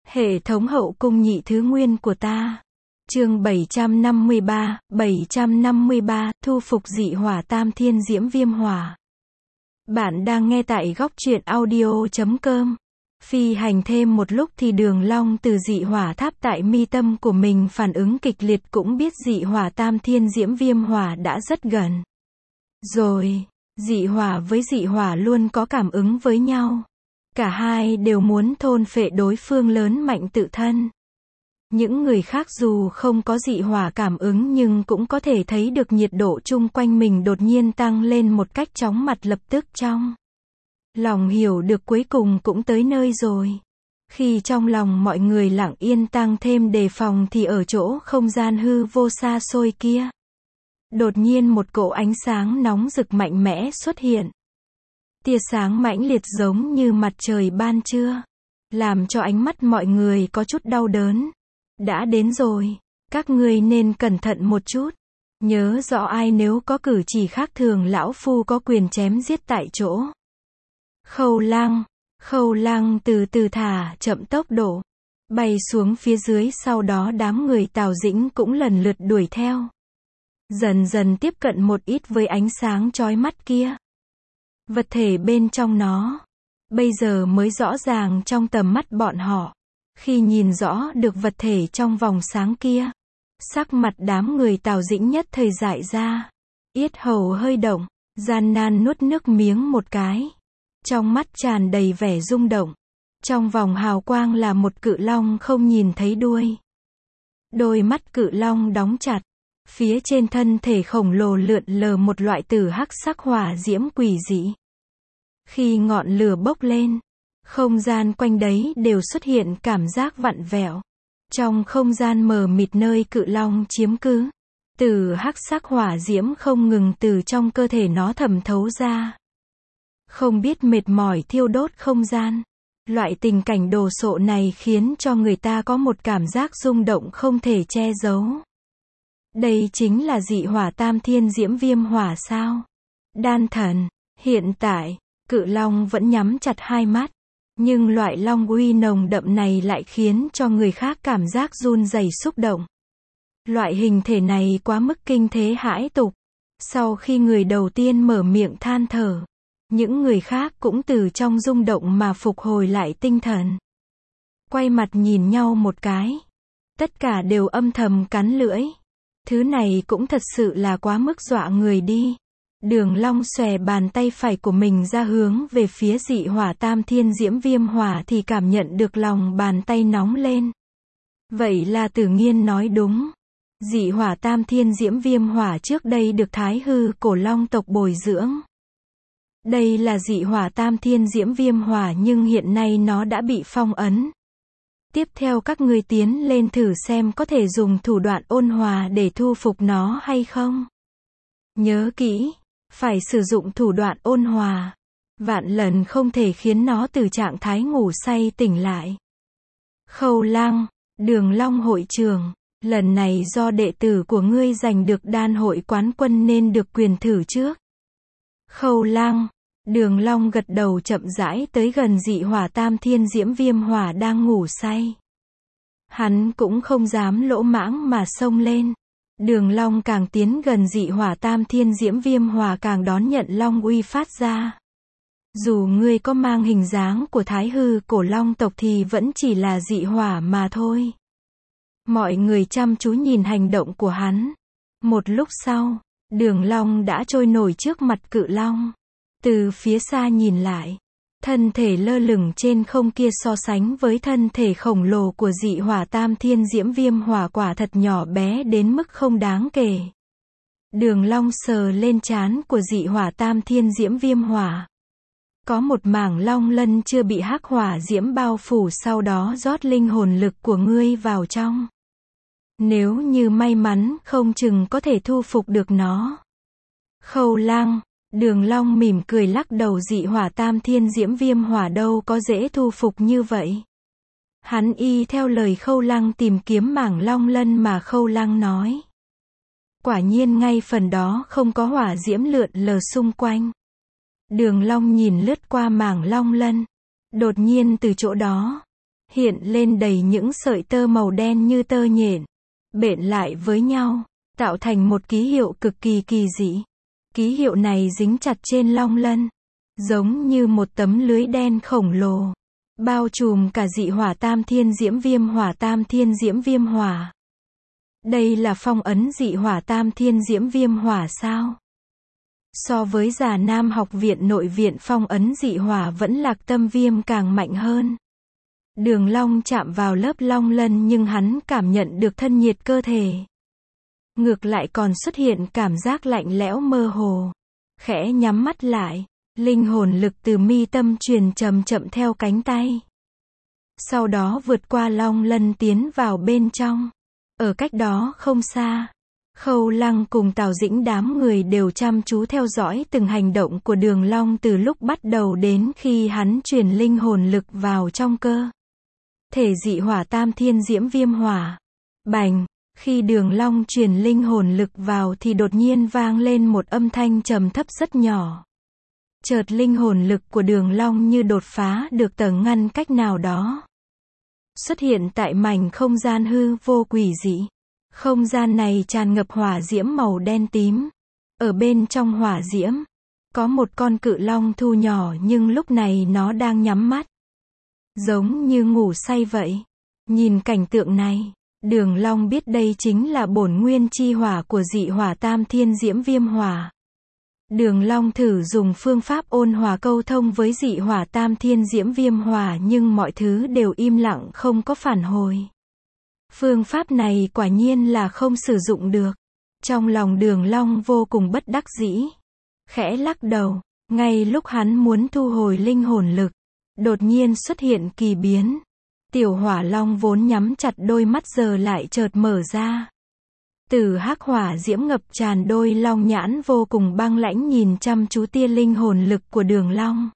Hệ thống hậu cung nhị thứ nguyên của ta. Chương 753, thu phục dị hỏa tam thiên diễm viêm hỏa. Bạn đang nghe tại góc truyện audio.com. Phi hành thêm một lúc thì Đường Long từ dị hỏa tháp tại mi tâm của mình phản ứng kịch liệt, cũng biết dị hỏa tam thiên diễm viêm hỏa đã rất gần. Rồi, dị hỏa với dị hỏa luôn có cảm ứng với nhau. Cả hai đều muốn thôn phệ đối phương lớn mạnh tự thân. Những người khác dù không có dị hỏa cảm ứng nhưng cũng có thể thấy được nhiệt độ chung quanh mình đột nhiên tăng lên một cách chóng mặt, lập tức trong lòng hiểu được cuối cùng cũng tới nơi rồi. Khi trong lòng mọi người lặng yên tăng thêm đề phòng thì ở chỗ không gian hư vô xa xôi kia, đột nhiên một cỗ ánh sáng nóng rực mạnh mẽ xuất hiện. Tia sáng mãnh liệt giống như mặt trời ban trưa, làm cho ánh mắt mọi người có chút đau đớn. Đã đến rồi, các ngươi nên cẩn thận một chút. Nhớ rõ ai nếu có cử chỉ khác thường lão phu có quyền chém giết tại chỗ. Khâu Lăng từ từ thả chậm tốc độ, bay xuống phía dưới, sau đó đám người Tào Dĩnh cũng lần lượt đuổi theo. Dần dần tiếp cận một ít với ánh sáng chói mắt kia. Vật thể bên trong nó, bây giờ mới rõ ràng trong tầm mắt bọn họ. Khi nhìn rõ được vật thể trong vòng sáng kia, sắc mặt đám người Tào Dĩnh nhất thời dại ra. Yết hầu hơi động, gian nan nuốt nước miếng một cái. Trong mắt tràn đầy vẻ rung động. Trong vòng hào quang là một cự long không nhìn thấy đuôi. Đôi mắt cự long đóng chặt. Phía trên thân thể khổng lồ lượn lờ một loại tử hắc sắc hỏa diễm quỷ dị. Khi ngọn lửa bốc lên, không gian quanh đấy đều xuất hiện cảm giác vặn vẹo. Trong không gian mờ mịt nơi cự long chiếm cứ, tử hắc sắc hỏa diễm không ngừng từ trong cơ thể nó thẩm thấu ra. Không biết mệt mỏi thiêu đốt không gian. Loại tình cảnh đồ sộ này khiến cho người ta có một cảm giác rung động không thể che giấu. Đây chính là dị hỏa tam thiên diễm viêm hỏa sao? Đan thần, hiện tại, cự long vẫn nhắm chặt hai mắt. Nhưng loại long uy nồng đậm này lại khiến cho người khác cảm giác run rẩy xúc động. Loại hình thể này quá mức kinh thế hãi tục. Sau khi người đầu tiên mở miệng than thở, những người khác cũng từ trong rung động mà phục hồi lại tinh thần. Quay mặt nhìn nhau một cái. Tất cả đều âm thầm cắn lưỡi. Thứ này cũng thật sự là quá mức dọa người đi. Đường Long xòe bàn tay phải của mình ra hướng về phía dị hỏa tam thiên diễm viêm hỏa thì cảm nhận được lòng bàn tay nóng lên. Vậy là Tử Nghiên nói đúng. Dị hỏa tam thiên diễm viêm hỏa trước đây được Thái Hư cổ long tộc bồi dưỡng. Đây là dị hỏa tam thiên diễm viêm hỏa nhưng hiện nay nó đã bị phong ấn. Tiếp theo các ngươi tiến lên thử xem có thể dùng thủ đoạn ôn hòa để thu phục nó hay không. Nhớ kỹ, phải sử dụng thủ đoạn ôn hòa. Vạn lần không thể khiến nó từ trạng thái ngủ say tỉnh lại. Khâu Lăng, Đường Long hội trưởng, lần này do đệ tử của ngươi giành được đan hội quán quân nên được quyền thử trước. Khâu Lăng, Đường Long gật đầu chậm rãi tới gần dị hỏa tam thiên diễm viêm hỏa đang ngủ say. Hắn cũng không dám lỗ mãng mà xông lên. Đường Long càng tiến gần dị hỏa tam thiên diễm viêm hỏa càng đón nhận long uy phát ra. Dù ngươi có mang hình dáng của Thái Hư cổ long tộc thì vẫn chỉ là dị hỏa mà thôi. Mọi người chăm chú nhìn hành động của hắn. Một lúc sau, Đường Long đã trôi nổi trước mặt cự long. Từ phía xa nhìn lại, thân thể lơ lửng trên không kia so sánh với thân thể khổng lồ của dị hỏa tam thiên diễm viêm hỏa quả thật nhỏ bé đến mức không đáng kể. Đường Long sờ lên trán của dị hỏa tam thiên diễm viêm hỏa. Có một mảng long lân chưa bị hắc hỏa diễm bao phủ, sau đó rót linh hồn lực của ngươi vào trong. Nếu như may mắn không chừng có thể thu phục được nó. Khâu Lăng, Đường Long mỉm cười lắc đầu, dị hỏa tam thiên diễm viêm hỏa đâu có dễ thu phục như vậy. Hắn y theo lời Khâu Lăng tìm kiếm mảng long lân mà Khâu Lăng nói. Quả nhiên ngay phần đó không có hỏa diễm lượn lờ xung quanh. Đường Long nhìn lướt qua mảng long lân. Đột nhiên từ chỗ đó, hiện lên đầy những sợi tơ màu đen như tơ nhện, bện lại với nhau, tạo thành một ký hiệu cực kỳ kỳ dị. Ký hiệu này dính chặt trên long lân, giống như một tấm lưới đen khổng lồ, bao trùm cả dị hỏa tam thiên diễm viêm hỏa tam thiên diễm viêm hỏa. Đây là phong ấn dị hỏa tam thiên diễm viêm hỏa sao? So với Già Nam học viện nội viện phong ấn dị hỏa vẫn Lạc Tâm Viêm càng mạnh hơn. Đường Long chạm vào lớp long lân nhưng hắn cảm nhận được thân nhiệt cơ thể. Ngược lại còn xuất hiện cảm giác lạnh lẽo mơ hồ. Khẽ nhắm mắt lại, linh hồn lực từ mi tâm truyền chậm chậm theo cánh tay. Sau đó vượt qua long lân tiến vào bên trong. Ở cách đó không xa, Khâu Lăng cùng Tào Dĩnh đám người đều chăm chú theo dõi từng hành động của Đường Long từ lúc bắt đầu đến khi hắn truyền linh hồn lực vào trong cơ thể dị hỏa tam thiên diễm viêm hỏa. Bành, khi Đường Long truyền linh hồn lực vào thì đột nhiên vang lên một âm thanh trầm thấp rất nhỏ. Chợt linh hồn lực của Đường Long như đột phá được tầng ngăn cách nào đó, xuất hiện tại mảnh không gian hư vô quỷ dị. Không gian này tràn ngập hỏa diễm màu đen tím. Ở bên trong hỏa diễm, có một con cự long thu nhỏ nhưng lúc này nó đang nhắm mắt, giống như ngủ say vậy. Nhìn cảnh tượng này, Đường Long biết đây chính là bổn nguyên chi hỏa của dị hỏa tam thiên diễm viêm hỏa. Đường Long thử dùng phương pháp ôn hòa câu thông với dị hỏa tam thiên diễm viêm hỏa nhưng mọi thứ đều im lặng không có phản hồi. Phương pháp này quả nhiên là không sử dụng được. Trong lòng Đường Long vô cùng bất đắc dĩ, khẽ lắc đầu. Ngay lúc hắn muốn thu hồi linh hồn lực, đột nhiên xuất hiện kỳ biến. Tiểu hỏa long vốn nhắm chặt đôi mắt giờ lại chợt mở ra. Từ hắc hỏa diễm ngập tràn đôi long nhãn vô cùng băng lãnh nhìn chăm chú tia linh hồn lực của Đường Long.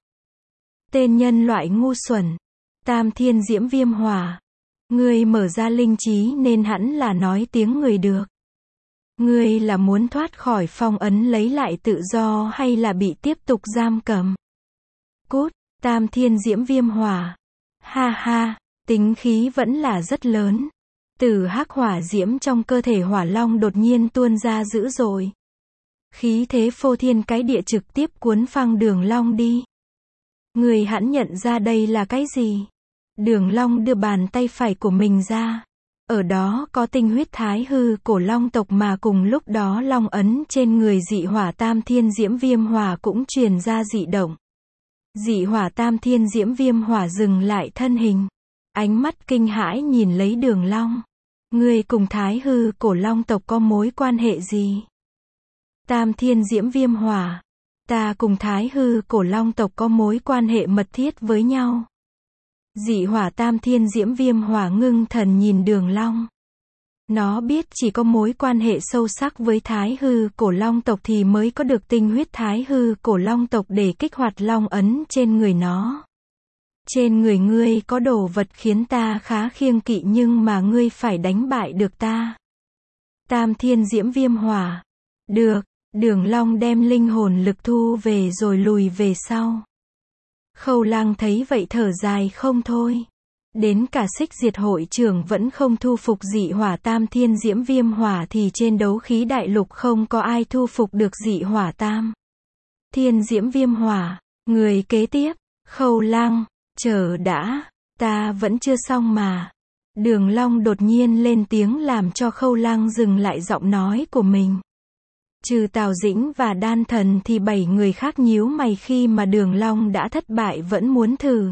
Tên nhân loại ngu xuẩn, tam thiên diễm viêm hỏa. Ngươi mở ra linh trí nên hẳn là nói tiếng người được. Ngươi là muốn thoát khỏi phong ấn lấy lại tự do hay là bị tiếp tục giam cầm? Cút, tam thiên diễm viêm hỏa. Ha ha, tính khí vẫn là rất lớn. Từ hắc hỏa diễm trong cơ thể hỏa long đột nhiên tuôn ra dữ dội. Khí thế phô thiên cái địa trực tiếp cuốn phăng Đường Long đi. Người hẳn nhận ra đây là cái gì? Đường Long đưa bàn tay phải của mình ra. Ở đó có tinh huyết thái hư cổ long tộc mà cùng lúc đó long ấn trên người dị hỏa tam thiên diễm viêm hỏa cũng truyền ra dị động. Dị hỏa tam thiên diễm viêm hỏa dừng lại thân hình. Ánh mắt kinh hãi nhìn lấy Đường Long. Ngươi cùng thái hư cổ long tộc có mối quan hệ gì? Tam thiên diễm viêm hỏa. Ta cùng thái hư cổ long tộc có mối quan hệ mật thiết với nhau. Dị hỏa tam thiên diễm viêm hỏa ngưng thần nhìn Đường Long. Nó biết chỉ có mối quan hệ sâu sắc với thái hư cổ long tộc thì mới có được tinh huyết thái hư cổ long tộc để kích hoạt long ấn trên người nó. Trên người ngươi có đồ vật khiến ta khá kiêng kỵ nhưng mà ngươi phải đánh bại được ta. Tam thiên diễm viêm hỏa. Được, Đường Long đem linh hồn lực thu về rồi lùi về sau. Khâu Lăng thấy vậy thở dài không thôi. Đến cả Xích Diệt hội trưởng vẫn không thu phục dị hỏa tam thiên diễm viêm hỏa thì trên đấu khí đại lục không có ai thu phục được dị hỏa tam thiên diễm viêm hỏa. Người kế tiếp, Khâu Lăng, chờ đã, ta vẫn chưa xong mà. Đường Long đột nhiên lên tiếng làm cho Khâu Lăng dừng lại giọng nói của mình. Trừ Tào Dĩnh và Đan Thần thì 7 người khác nhíu mày khi mà Đường Long đã thất bại vẫn muốn thử.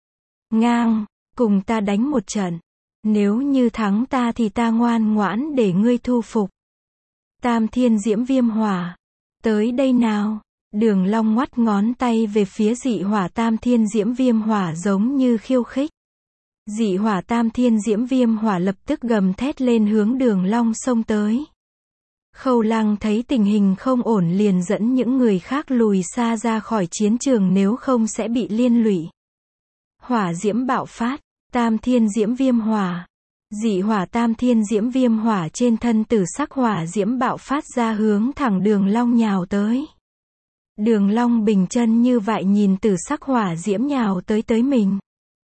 Ngang, cùng ta đánh một trận. Nếu như thắng ta thì ta ngoan ngoãn để ngươi thu phục. Tam thiên diễm viêm hỏa. Tới đây nào. Đường Long ngoắt ngón tay về phía dị hỏa tam thiên diễm viêm hỏa giống như khiêu khích. Dị hỏa tam thiên diễm viêm hỏa lập tức gầm thét lên hướng Đường Long xông tới. Khâu Lăng thấy tình hình không ổn liền dẫn những người khác lùi xa ra khỏi chiến trường nếu không sẽ bị liên lụy. Hỏa diễm bạo phát, tam thiên diễm viêm hỏa. Dị hỏa tam thiên diễm viêm hỏa trên thân tử sắc hỏa diễm bạo phát ra hướng thẳng Đường Long nhào tới. Đường Long bình chân như vậy nhìn tử sắc hỏa diễm nhào tới mình.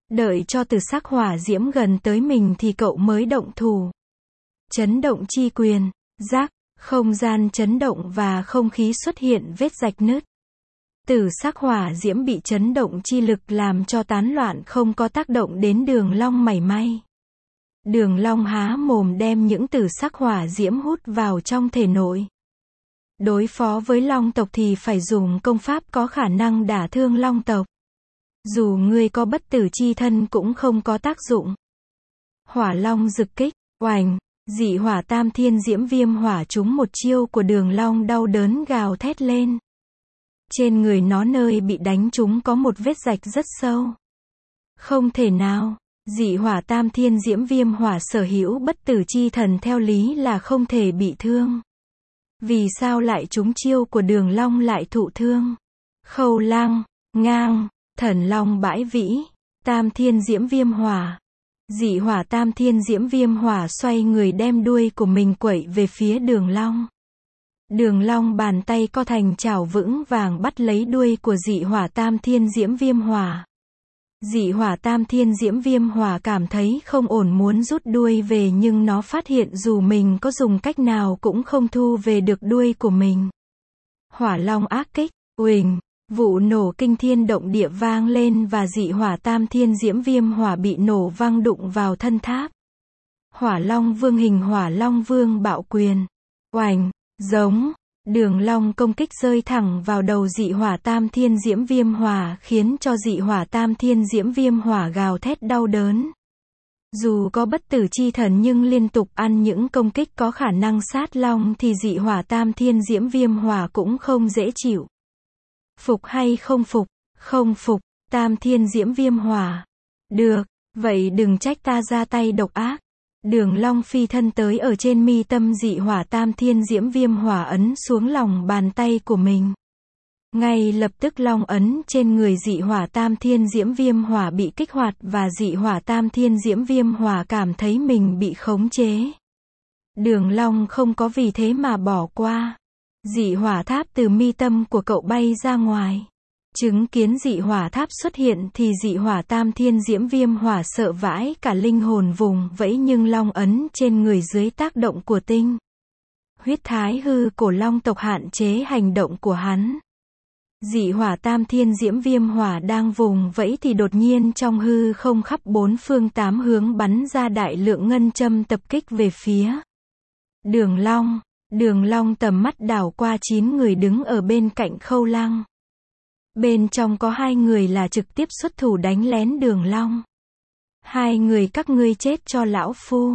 Đợi cho tử sắc hỏa diễm gần tới mình thì cậu mới động thủ. Chấn động chi quyền, rắc, không gian chấn động và không khí xuất hiện vết rạch nứt. Tử sắc hỏa diễm bị chấn động chi lực làm cho tán loạn, không có tác động đến Đường Long mảy may. Đường Long há mồm đem những tử sắc hỏa diễm hút vào trong thể nội. Đối phó với Long tộc thì phải dùng công pháp có khả năng đả thương Long tộc. Dù ngươi có bất tử chi thân cũng không có tác dụng. Hỏa Long rực kích, oành, dị hỏa tam thiên diễm viêm hỏa trúng một chiêu của Đường Long, đau đớn gào thét lên. Trên người nó nơi bị đánh trúng có một vết rạch rất sâu. Không thể nào, dị hỏa tam thiên diễm viêm hỏa sở hữu bất tử chi thần theo lý là không thể bị thương. Vì sao lại trúng chiêu của Đường Long lại thụ thương? Khâu Lăng, ngang, Thần Long bãi vĩ, tam thiên diễm viêm hỏa. Dị hỏa tam thiên diễm viêm hỏa xoay người đem đuôi của mình quẩy về phía Đường Long. Đường Long bàn tay co thành chảo vững vàng bắt lấy đuôi của dị hỏa tam thiên diễm viêm hỏa. Dị hỏa tam thiên diễm viêm hỏa cảm thấy không ổn muốn rút đuôi về, nhưng nó phát hiện dù mình có dùng cách nào cũng không thu về được đuôi của mình. Hỏa Long ác kích, uỳnh, vụ nổ kinh thiên động địa vang lên và dị hỏa tam thiên diễm viêm hỏa bị nổ văng đụng vào thân tháp. Hỏa Long Vương hình Hỏa Long Vương bạo quyền, oành, giống, Đường Long công kích rơi thẳng vào đầu dị hỏa tam thiên diễm viêm hỏa, khiến cho dị hỏa tam thiên diễm viêm hỏa gào thét đau đớn. Dù có bất tử chi thần nhưng liên tục ăn những công kích có khả năng sát long thì dị hỏa tam thiên diễm viêm hỏa cũng không dễ chịu. Phục hay không phục? Không phục, tam thiên diễm viêm hỏa. Được, vậy đừng trách ta ra tay độc ác. Đường Long phi thân tới ở trên mi tâm dị hỏa tam thiên diễm viêm hỏa ấn xuống lòng bàn tay của mình. Ngay lập tức long ấn trên người dị hỏa tam thiên diễm viêm hỏa bị kích hoạt và dị hỏa tam thiên diễm viêm hỏa cảm thấy mình bị khống chế. Đường Long không có vì thế mà bỏ qua. Dị hỏa tháp từ mi tâm của cậu bay ra ngoài. Chứng kiến dị hỏa tháp xuất hiện thì dị hỏa tam thiên diễm viêm hỏa sợ vãi cả linh hồn vùng vẫy, nhưng long ấn trên người dưới tác động của tinh huyết thái hư cổ long tộc hạn chế hành động của hắn. Dị hỏa tam thiên diễm viêm hỏa đang vùng vẫy thì đột nhiên trong hư không khắp bốn phương tám hướng bắn ra đại lượng ngân châm tập kích về phía Đường Long. Đường Long tầm mắt đảo qua 9 người đứng ở bên cạnh Khâu Lăng. Bên trong có 2 người là trực tiếp xuất thủ đánh lén Đường Long. 2 người các ngươi chết cho lão phu.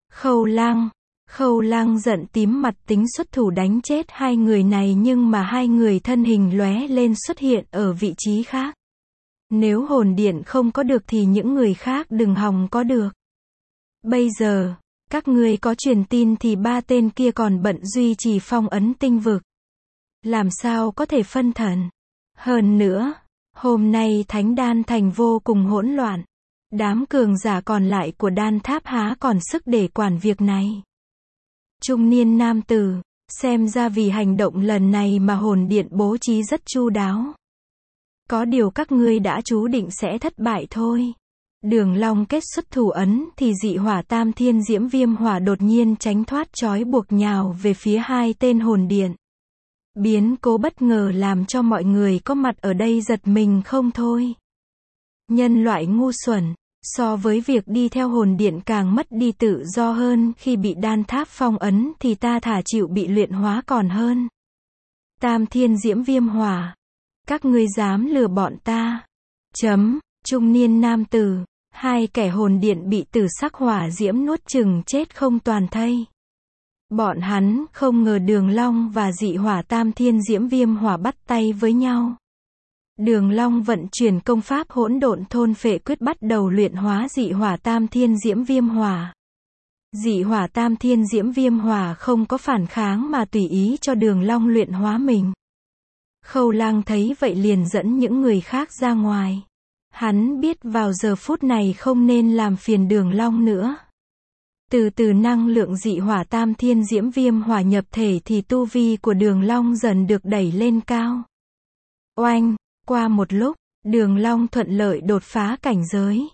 Khâu Lăng giận tím mặt tính xuất thủ đánh chết 2 người này, nhưng mà 2 người thân hình lóe lên xuất hiện ở vị trí khác. Nếu hồn điện không có được thì những người khác đừng hòng có được. Bây giờ, các ngươi có truyền tin thì 3 tên kia còn bận duy trì phong ấn tinh vực. Làm sao có thể phân thần? Hơn nữa, hôm nay Thánh Đan Thành vô cùng hỗn loạn. Đám cường giả còn lại của đan tháp há còn sức để quản việc này. Trung niên nam tử, xem ra vì hành động lần này mà hồn điện bố trí rất chu đáo. Có điều các ngươi đã chú định sẽ thất bại thôi. Đường Long kết xuất thủ ấn thì dị hỏa tam thiên diễm viêm hỏa đột nhiên tránh thoát trói buộc nhào về phía 2 tên hồn điện. Biến cố bất ngờ làm cho mọi người có mặt ở đây giật mình không thôi. Nhân loại ngu xuẩn, so với việc đi theo hồn điện càng mất đi tự do hơn, khi bị đan tháp phong ấn thì ta thà chịu bị luyện hóa còn hơn. Tam thiên diễm viêm hỏa, các ngươi dám lừa bọn ta? Trung niên nam tử, 2 kẻ hồn điện bị tử sắc hỏa diễm nuốt chừng chết không toàn thây. Bọn hắn không ngờ Đường Long và dị hỏa tam thiên diễm viêm hỏa bắt tay với nhau. Đường Long vận chuyển công pháp hỗn độn thôn phệ quyết bắt đầu luyện hóa dị hỏa tam thiên diễm viêm hỏa. Dị hỏa tam thiên diễm viêm hỏa không có phản kháng mà tùy ý cho Đường Long luyện hóa mình. Khâu Lăng thấy vậy liền dẫn những người khác ra ngoài. Hắn biết vào giờ phút này không nên làm phiền Đường Long nữa. Từ từ năng lượng dị hỏa tam thiên diễm viêm hỏa nhập thể thì tu vi của Đường Long dần được đẩy lên cao. Oanh, qua một lúc, Đường Long thuận lợi đột phá cảnh giới.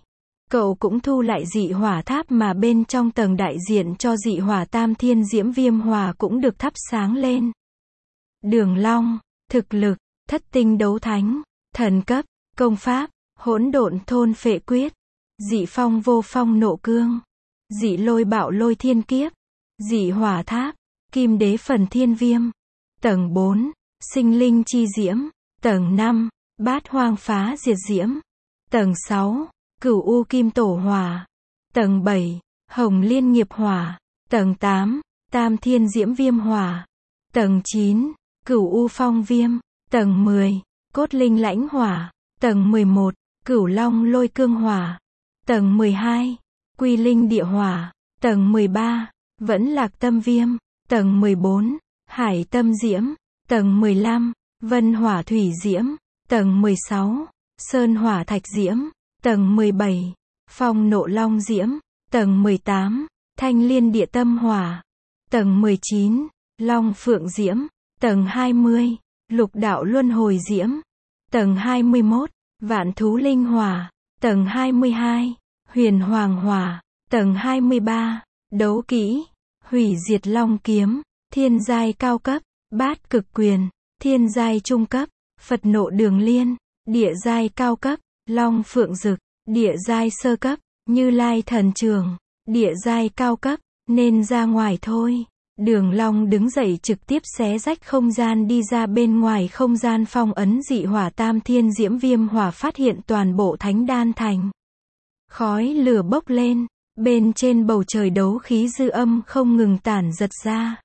Cậu cũng thu lại dị hỏa tháp mà bên trong tầng đại diện cho dị hỏa tam thiên diễm viêm hỏa cũng được thắp sáng lên. Đường Long, thực lực, thất tinh đấu thánh, thần cấp, công pháp, hỗn độn thôn phệ quyết, dị phong vô phong nộ cương, dị lôi bạo lôi thiên kiếp, dị hỏa tháp, kim đế phần thiên viêm, tầng 4, sinh linh chi diễm, tầng 5, bát hoang phá diệt diễm, tầng 6, cửu u kim tổ hỏa, tầng 7, hồng liên nghiệp hỏa, tầng 8, tam thiên diễm viêm hỏa, tầng 9, cửu u phong viêm, tầng 10, cốt linh lãnh hỏa, tầng 11, cửu long lôi cương hỏa, tầng 12, quy linh địa hỏa, tầng 13, vẫn lạc tâm viêm, tầng 14, hải tâm diễm, tầng 15, vân hỏa thủy diễm, tầng 16, sơn hỏa thạch diễm, tầng 17, phong nộ long diễm, tầng 18, thanh liên địa tâm hỏa, tầng 19, long phượng diễm, tầng 20, lục đạo luân hồi diễm, tầng 21, vạn thú linh hỏa, tầng 22, huyền hoàng hỏa, tầng 23, đấu kỹ, hủy diệt long kiếm, thiên giai cao cấp, bát cực quyền, thiên giai trung cấp, Phật nộ đường liên, địa giai cao cấp, long phượng dực, địa giai sơ cấp, Như Lai thần trường, địa giai cao cấp, nên ra ngoài thôi. Đường Long đứng dậy trực tiếp xé rách không gian đi ra bên ngoài không gian phong ấn dị hỏa tam thiên diễm viêm hỏa phát hiện toàn bộ thánh đan thành. Khói lửa bốc lên, bên trên bầu trời đấu khí dư âm không ngừng tản giật ra.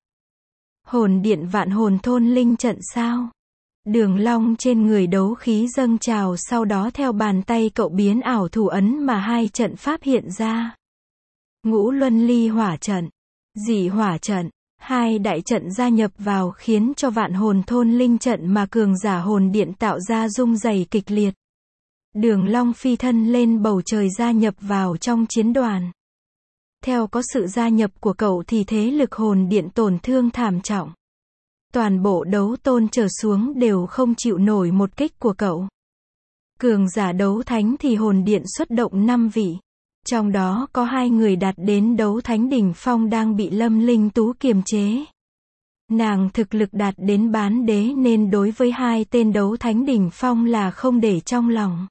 Hồn điện vạn hồn thôn linh trận sao? Đường Long trên người đấu khí dâng trào sau đó theo bàn tay cậu biến ảo thủ ấn mà hai trận pháp hiện ra. Ngũ luân ly hỏa trận, dị hỏa trận, hai đại trận gia nhập vào khiến cho vạn hồn thôn linh trận mà cường giả hồn điện tạo ra rung rẩy kịch liệt. Đường Long phi thân lên bầu trời gia nhập vào trong chiến đoàn. Theo có sự gia nhập của cậu thì thế lực hồn điện tổn thương thảm trọng. Toàn bộ đấu tôn trở xuống đều không chịu nổi một kích của cậu. Cường giả đấu thánh thì hồn điện xuất động 5 vị. Trong đó có 2 người đạt đến đấu thánh đỉnh phong đang bị Lâm Linh Tú kiềm chế. Nàng thực lực đạt đến bán đế nên đối với 2 tên đấu thánh đỉnh phong là không để trong lòng.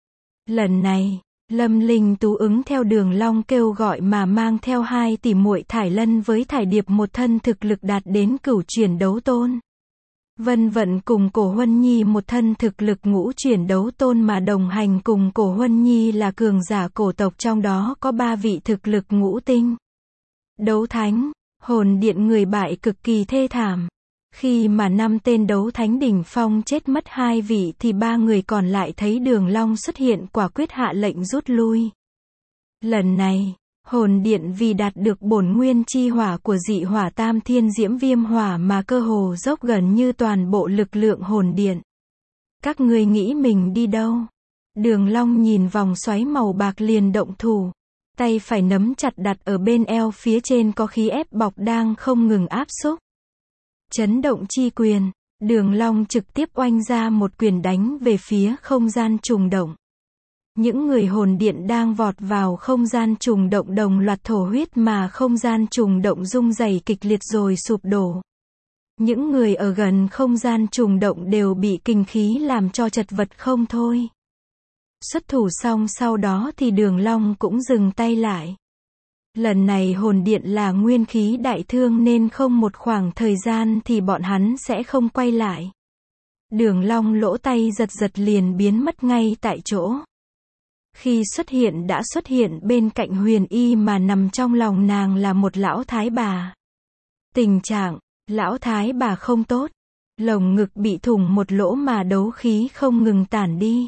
Lần này, Lâm Linh Tú ứng theo Đường Long kêu gọi mà mang theo 2 tỷ muội Thải Lân với Thải Điệp một thân thực lực đạt đến cửu chuyển đấu tôn. Vân Vận cùng Cổ Huân Nhi một thân thực lực ngũ chuyển đấu tôn mà đồng hành cùng Cổ Huân Nhi là cường giả cổ tộc, trong đó có 3 vị thực lực ngũ tinh. Đấu thánh, hồn điện người bại cực kỳ thê thảm. Khi mà 5 tên đấu thánh đỉnh phong chết mất 2 vị thì 3 người còn lại thấy Đường Long xuất hiện quả quyết hạ lệnh rút lui. Lần này, hồn điện vì đạt được bổn nguyên chi hỏa của dị hỏa tam thiên diễm viêm hỏa mà cơ hồ dốc gần như toàn bộ lực lượng hồn điện. Các ngươi nghĩ mình đi đâu? Đường Long nhìn vòng xoáy màu bạc liền động thủ. Tay phải nắm chặt đặt ở bên eo, phía trên có khí ép bọc đang không ngừng áp xúc. Chấn động chi quyền, Đường Long trực tiếp oanh ra một quyền đánh về phía không gian trùng động. Những người hồn điện đang vọt vào không gian trùng động đồng loạt thổ huyết mà không gian trùng động rung rẩy kịch liệt rồi sụp đổ. Những người ở gần không gian trùng động đều bị kinh khí làm cho chật vật không thôi. Xuất thủ xong sau đó thì Đường Long cũng dừng tay lại. Lần này hồn điện là nguyên khí đại thương nên không một khoảng thời gian thì bọn hắn sẽ không quay lại. Đường Long lỗ tay giật giật liền biến mất ngay tại chỗ. Khi xuất hiện đã xuất hiện bên cạnh Huyền Y mà nằm trong lòng nàng là một lão thái bà. Tình trạng, lão thái bà không tốt. Lồng ngực bị thủng một lỗ mà đấu khí không ngừng tản đi.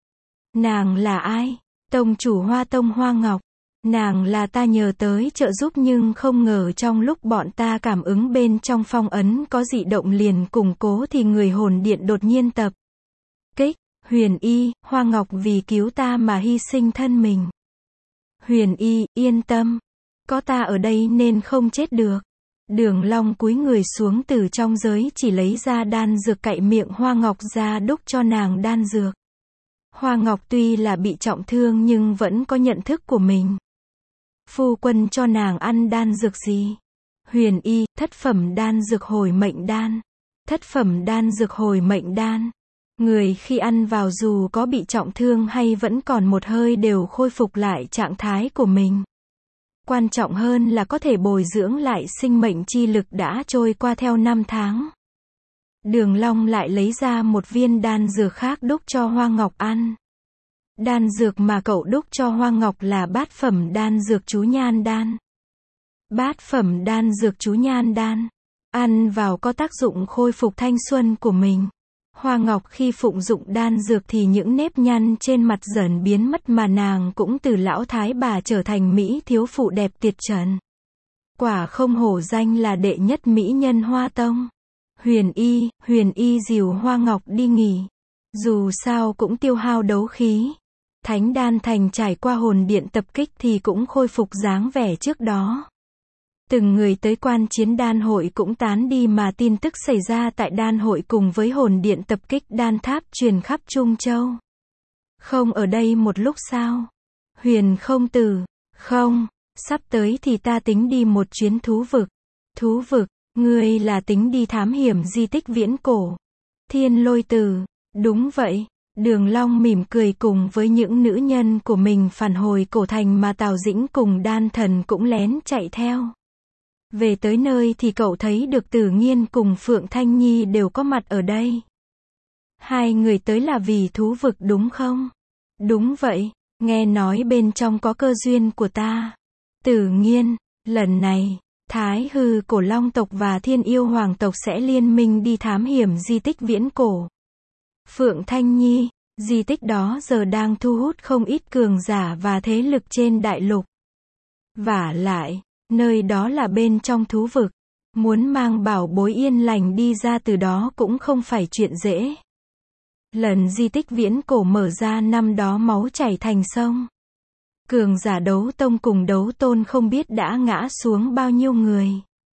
Nàng là ai? Tông chủ Hoa Tông Hoa Ngọc. Nàng là ta nhờ tới trợ giúp nhưng không ngờ trong lúc bọn ta cảm ứng bên trong phong ấn có dị động liền củng cố thì người hồn điện đột nhiên tập kích. Huyền Y, Hoa Ngọc vì cứu ta mà hy sinh thân mình. Huyền Y, yên tâm. Có ta ở đây nên không chết được. Đường Long cúi người xuống từ trong giới chỉ lấy ra đan dược cậy miệng Hoa Ngọc ra đúc cho nàng đan dược. Hoa Ngọc tuy là bị trọng thương nhưng vẫn có nhận thức của mình. Phu quân cho nàng ăn đan dược gì? Huyền y, thất phẩm đan dược hồi mệnh đan. Thất phẩm đan dược hồi mệnh đan. Người khi ăn vào dù có bị trọng thương hay vẫn còn một hơi đều khôi phục lại trạng thái của mình. Quan trọng hơn là có thể bồi dưỡng lại sinh mệnh chi lực đã trôi qua theo năm tháng. Đường Long lại lấy ra một viên đan dược khác đúc cho Hoa Ngọc ăn. Đan dược mà cậu đúc cho Hoa Ngọc là bát phẩm đan dược chú nhan đan. Bát phẩm đan dược chú nhan đan. Ăn vào có tác dụng khôi phục thanh xuân của mình. Hoa Ngọc khi phụng dụng đan dược thì những nếp nhăn trên mặt dần biến mất mà nàng cũng từ lão thái bà trở thành mỹ thiếu phụ đẹp tuyệt trần. Quả không hổ danh là đệ nhất mỹ nhân Hoa Tông. Huyền y dìu Hoa Ngọc đi nghỉ. Dù sao cũng tiêu hao đấu khí. Thánh đan thành trải qua hồn điện tập kích thì cũng khôi phục dáng vẻ trước đó. Từng người tới quan chiến đan hội cũng tán đi mà tin tức xảy ra tại đan hội cùng với hồn điện tập kích đan tháp truyền khắp Trung Châu. Không ở đây một lúc sao? Huyền không tử, không, sắp tới thì ta tính đi một chuyến thú vực. Thú vực, ngươi là tính đi thám hiểm di tích viễn cổ. Thiên Lôi Tử, đúng vậy. Đường Long mỉm cười cùng với những nữ nhân của mình phản hồi cổ thành mà Tào Dĩnh cùng đan thần cũng lén chạy theo. Về tới nơi thì cậu thấy được Tử Nghiên cùng Phượng Thanh Nhi đều có mặt ở đây. Hai người tới là vì thú vực đúng không? Đúng vậy, nghe nói bên trong có cơ duyên của ta. Tử Nghiên, lần này, Thái Hư Cổ Long tộc và Thiên Yêu Hoàng tộc sẽ liên minh đi thám hiểm di tích viễn cổ. Phượng Thanh Nhi, di tích đó giờ đang thu hút không ít cường giả và thế lực trên đại lục. Vả lại, nơi đó là bên trong thú vực. Muốn mang bảo bối yên lành đi ra từ đó cũng không phải chuyện dễ. Lần di tích viễn cổ mở ra năm đó máu chảy thành sông. Cường giả đấu tông cùng đấu tôn không biết đã ngã xuống bao nhiêu người.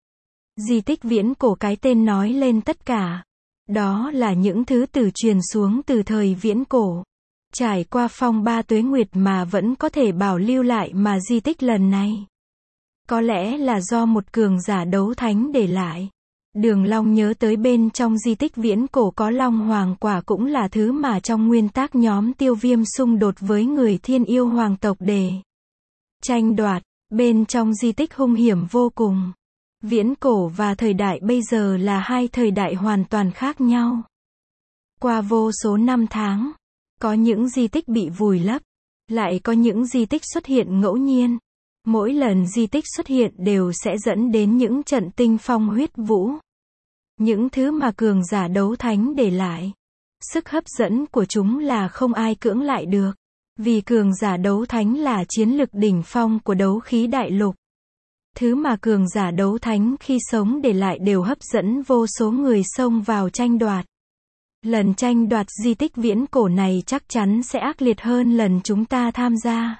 Di tích viễn cổ cái tên nói lên tất cả. Đó là những thứ từ truyền xuống từ thời viễn cổ. Trải qua phong ba tuế nguyệt mà vẫn có thể bảo lưu lại mà di tích lần này. Có lẽ là do một cường giả đấu thánh để lại. Đường Long nhớ tới bên trong di tích viễn cổ có Long Hoàng quả cũng là thứ mà trong nguyên tắc nhóm Tiêu Viêm xung đột với người Thiên Yêu Hoàng tộc để tranh đoạt. Bên trong di tích hung hiểm vô cùng. Viễn cổ và thời đại bây giờ là hai thời đại hoàn toàn khác nhau. Qua vô số năm tháng, có những di tích bị vùi lấp, lại có những di tích xuất hiện ngẫu nhiên. Mỗi lần di tích xuất hiện đều sẽ dẫn đến những trận tinh phong huyết vũ. Những thứ mà cường giả đấu thánh để lại. Sức hấp dẫn của chúng là không ai cưỡng lại được. Vì cường giả đấu thánh là chiến lực đỉnh phong của đấu khí đại lục. Thứ mà cường giả đấu thánh khi sống để lại đều hấp dẫn vô số người xông vào tranh đoạt. Lần tranh đoạt di tích viễn cổ này chắc chắn sẽ ác liệt hơn lần chúng ta tham gia.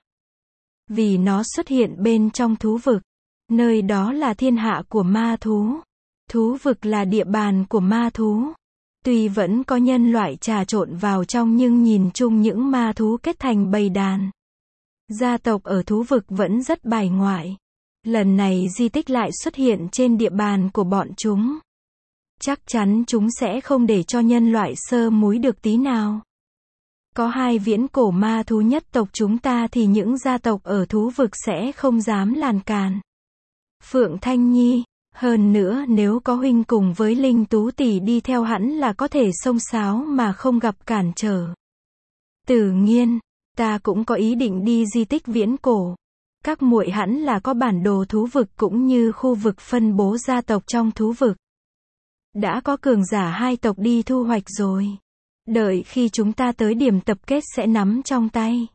Vì nó xuất hiện bên trong thú vực. Nơi đó là thiên hạ của ma thú. Thú vực là địa bàn của ma thú. Tuy vẫn có nhân loại trà trộn vào trong nhưng nhìn chung những ma thú kết thành bầy đàn. Gia tộc ở thú vực vẫn rất bài ngoại. Lần này di tích lại xuất hiện trên địa bàn của bọn chúng. Chắc chắn chúng sẽ không để cho nhân loại sơ múi được tí nào. Có hai viễn cổ ma thú nhất tộc chúng ta thì những gia tộc ở thú vực sẽ không dám làn càn. Phượng Thanh Nhi, hơn nữa nếu có huynh cùng với Linh Tú tỷ đi theo hẳn là có thể xông xáo mà không gặp cản trở. Tử Nghiên, ta cũng có ý định đi di tích viễn cổ. Các muội hẳn là có bản đồ thú vực cũng như khu vực phân bố gia tộc trong thú vực. Đã có cường giả hai tộc đi thu hoạch rồi. Đợi khi chúng ta tới điểm tập kết sẽ nắm trong tay.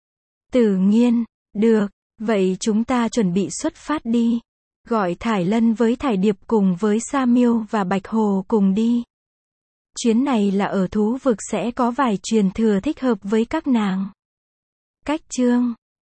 Tử Nghiên, được, vậy chúng ta chuẩn bị xuất phát đi. Gọi Thải Lân với Thải Điệp cùng với Sa Miêu và Bạch Hồ cùng đi. Chuyến này là ở thú vực sẽ có vài truyền thừa thích hợp với các nàng. Cách chương